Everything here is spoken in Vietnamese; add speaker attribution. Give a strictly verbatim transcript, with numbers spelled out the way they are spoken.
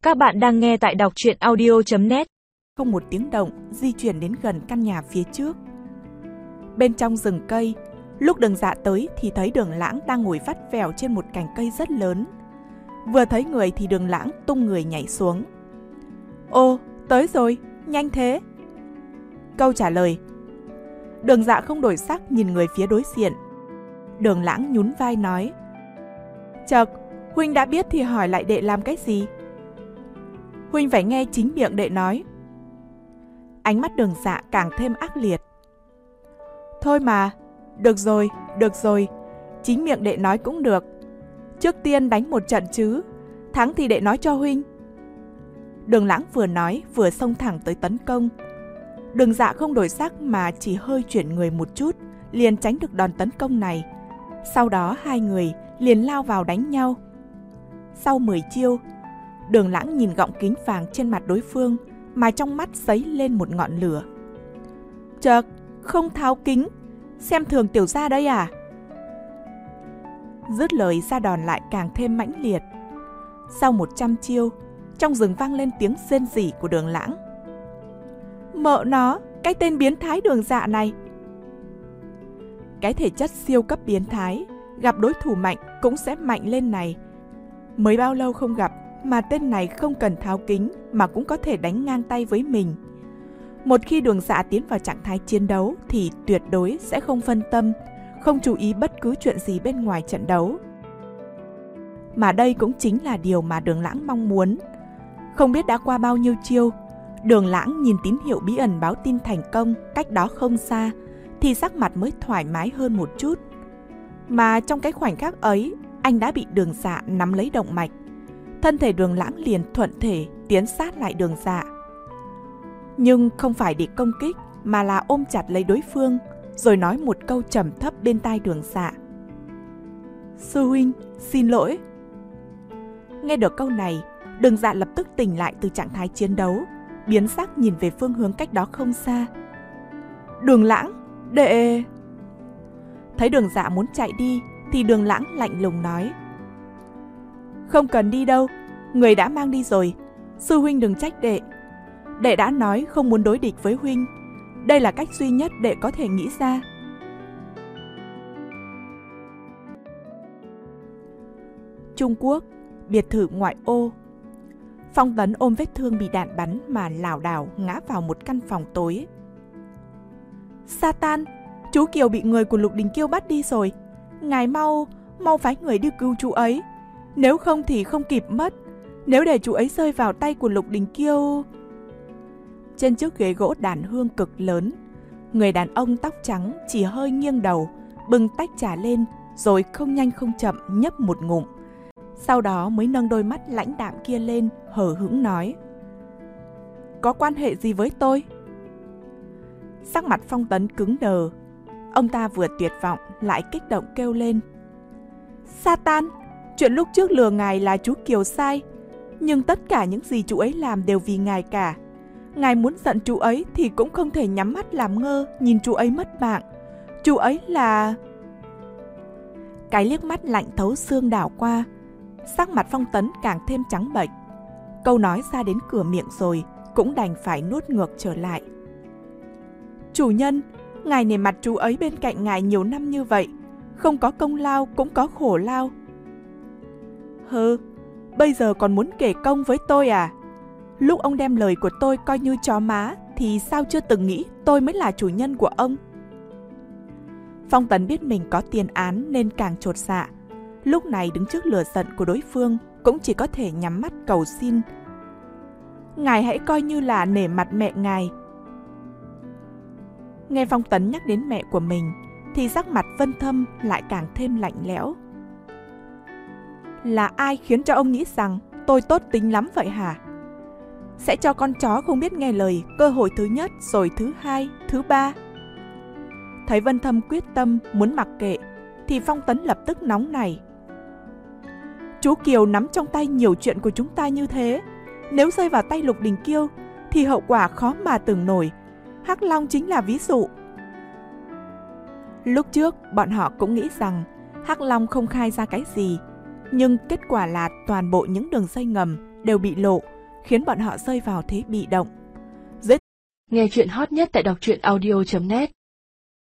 Speaker 1: Các bạn đang nghe tại đọc truyện audio chấm net.
Speaker 2: Không một tiếng động, di chuyển đến gần căn nhà phía trước. Bên trong rừng cây, lúc Đường Dạ tới thì thấy Đường Lãng đang ngồi vắt vẻo trên một cành cây rất lớn. Vừa thấy người thì Đường Lãng tung người nhảy xuống. Ô, tới rồi, nhanh thế. Câu trả lời. Đường Dạ không đổi sắc nhìn người phía đối diện. Đường Lãng nhún vai nói: Chợt, huynh đã biết thì hỏi lại đệ làm cái gì? Huynh phải nghe chính miệng đệ nói. Ánh mắt Đường Dạ càng thêm ác liệt. Thôi mà, được rồi, được rồi, chính miệng đệ nói cũng được. Trước tiên đánh một trận chứ, thắng thì đệ nói cho huynh. Đường Lãng vừa nói vừa xông thẳng tới tấn công. Đường Dạ không đổi sắc mà chỉ hơi chuyển người một chút, liền tránh được đòn tấn công này. Sau đó hai người liền lao vào đánh nhau. Sau mười chiêu, Đường Lãng nhìn gọng kính vàng trên mặt đối phương mà trong mắt giấy lên một ngọn lửa. Chợt, không tháo kính, xem thường tiểu gia đây à? Dứt lời ra đòn lại càng thêm mãnh liệt. Sau một trăm chiêu, trong rừng vang lên tiếng rên rỉ của Đường Lãng. Mợ nó, cái tên biến thái Đường Dạ này. Cái thể chất siêu cấp biến thái, gặp đối thủ mạnh cũng sẽ mạnh lên này. Mới bao lâu không gặp mà tên này không cần tháo kính mà cũng có thể đánh ngang tay với mình. Một khi Đường Dạ tiến vào trạng thái chiến đấu thì tuyệt đối sẽ không phân tâm, không chú ý bất cứ chuyện gì bên ngoài trận đấu. Mà đây cũng chính là điều mà Đường Lãng mong muốn. Không biết đã qua bao nhiêu chiêu, Đường Lãng nhìn tín hiệu bí ẩn báo tin thành công cách đó không xa thì sắc mặt mới thoải mái hơn một chút. Mà trong cái khoảnh khắc ấy, anh đã bị Đường Dạ nắm lấy động mạch. Thân thể Đường Lãng liền thuận thể tiến sát lại Đường Dạ. Nhưng không phải để công kích mà là ôm chặt lấy đối phương, rồi nói một câu trầm thấp bên tai Đường Dạ. Sư huynh, xin lỗi. Nghe được câu này, Đường Dạ lập tức tỉnh lại từ trạng thái chiến đấu, biến sắc nhìn về phương hướng cách đó không xa. Đường Lãng, đệ... Thấy Đường Dạ muốn chạy đi thì Đường Lãng lạnh lùng nói: Không cần đi đâu, người đã mang đi rồi. Sư huynh đừng trách đệ. Đệ đã nói không muốn đối địch với huynh. Đây là cách duy nhất đệ có thể nghĩ ra. Trung Quốc, biệt thự ngoại ô. Phong Tấn ôm vết thương bị đạn bắn mà lảo đảo ngã vào một căn phòng tối. Satan, chú Kiều bị người của Lục Đình Kiêu bắt đi rồi. Ngài mau, mau phái người đi cứu chú ấy. Nếu không thì không kịp mất. Nếu để chú ấy rơi vào tay của Lục Đình Kiêu... Trên chiếc ghế gỗ đàn hương cực lớn, người đàn ông tóc trắng chỉ hơi nghiêng đầu, bưng tách trà lên, rồi không nhanh không chậm nhấp một ngụm. Sau đó mới nâng đôi mắt lãnh đạm kia lên, hờ hững nói: Có quan hệ gì với tôi? Sắc mặt Phong Tấn cứng đờ. Ông ta vừa tuyệt vọng lại kích động kêu lên: Satan, chuyện lúc trước lừa ngài là chú Kiều sai, nhưng tất cả những gì chú ấy làm đều vì ngài cả. Ngài muốn giận chú ấy thì cũng không thể nhắm mắt làm ngơ nhìn chú ấy mất mạng. Chú ấy là... Cái liếc mắt lạnh thấu xương đảo qua, sắc mặt Phong Tấn càng thêm trắng bệch. Câu nói ra đến cửa miệng rồi cũng đành phải nuốt ngược trở lại. Chủ nhân, ngài nể mặt chú ấy bên cạnh ngài nhiều năm như vậy, không có công lao cũng có khổ lao. Hừ, bây giờ còn muốn kể công với tôi à? Lúc ông đem lời của tôi coi như chó má thì sao chưa từng nghĩ tôi mới là chủ nhân của ông? Phong Tấn biết mình có tiền án nên càng chột dạ. Lúc này đứng trước lửa giận của đối phương cũng chỉ có thể nhắm mắt cầu xin. Ngài hãy coi như là nể mặt mẹ ngài. Nghe Phong Tấn nhắc đến mẹ của mình thì sắc mặt Vân Thâm lại càng thêm lạnh lẽo. Là ai khiến cho ông nghĩ rằng tôi tốt tính lắm vậy hả? Sẽ cho con chó không biết nghe lời cơ hội thứ nhất, rồi thứ hai, thứ ba. Thấy Vân Thâm quyết tâm muốn mặc kệ thì Phong Tấn lập tức nóng nảy. Chú Kiều nắm trong tay nhiều chuyện của chúng ta như thế, nếu rơi vào tay Lục Đình Kiêu thì hậu quả khó mà tưởng nổi. Hắc Long chính là ví dụ. Lúc trước bọn họ cũng nghĩ rằng Hắc Long không khai ra cái gì, nhưng kết quả là toàn bộ những đường dây ngầm đều bị lộ, khiến bọn họ rơi vào thế bị động.
Speaker 3: Nghe chuyện hot nhất tại đọc truyện audio chấm net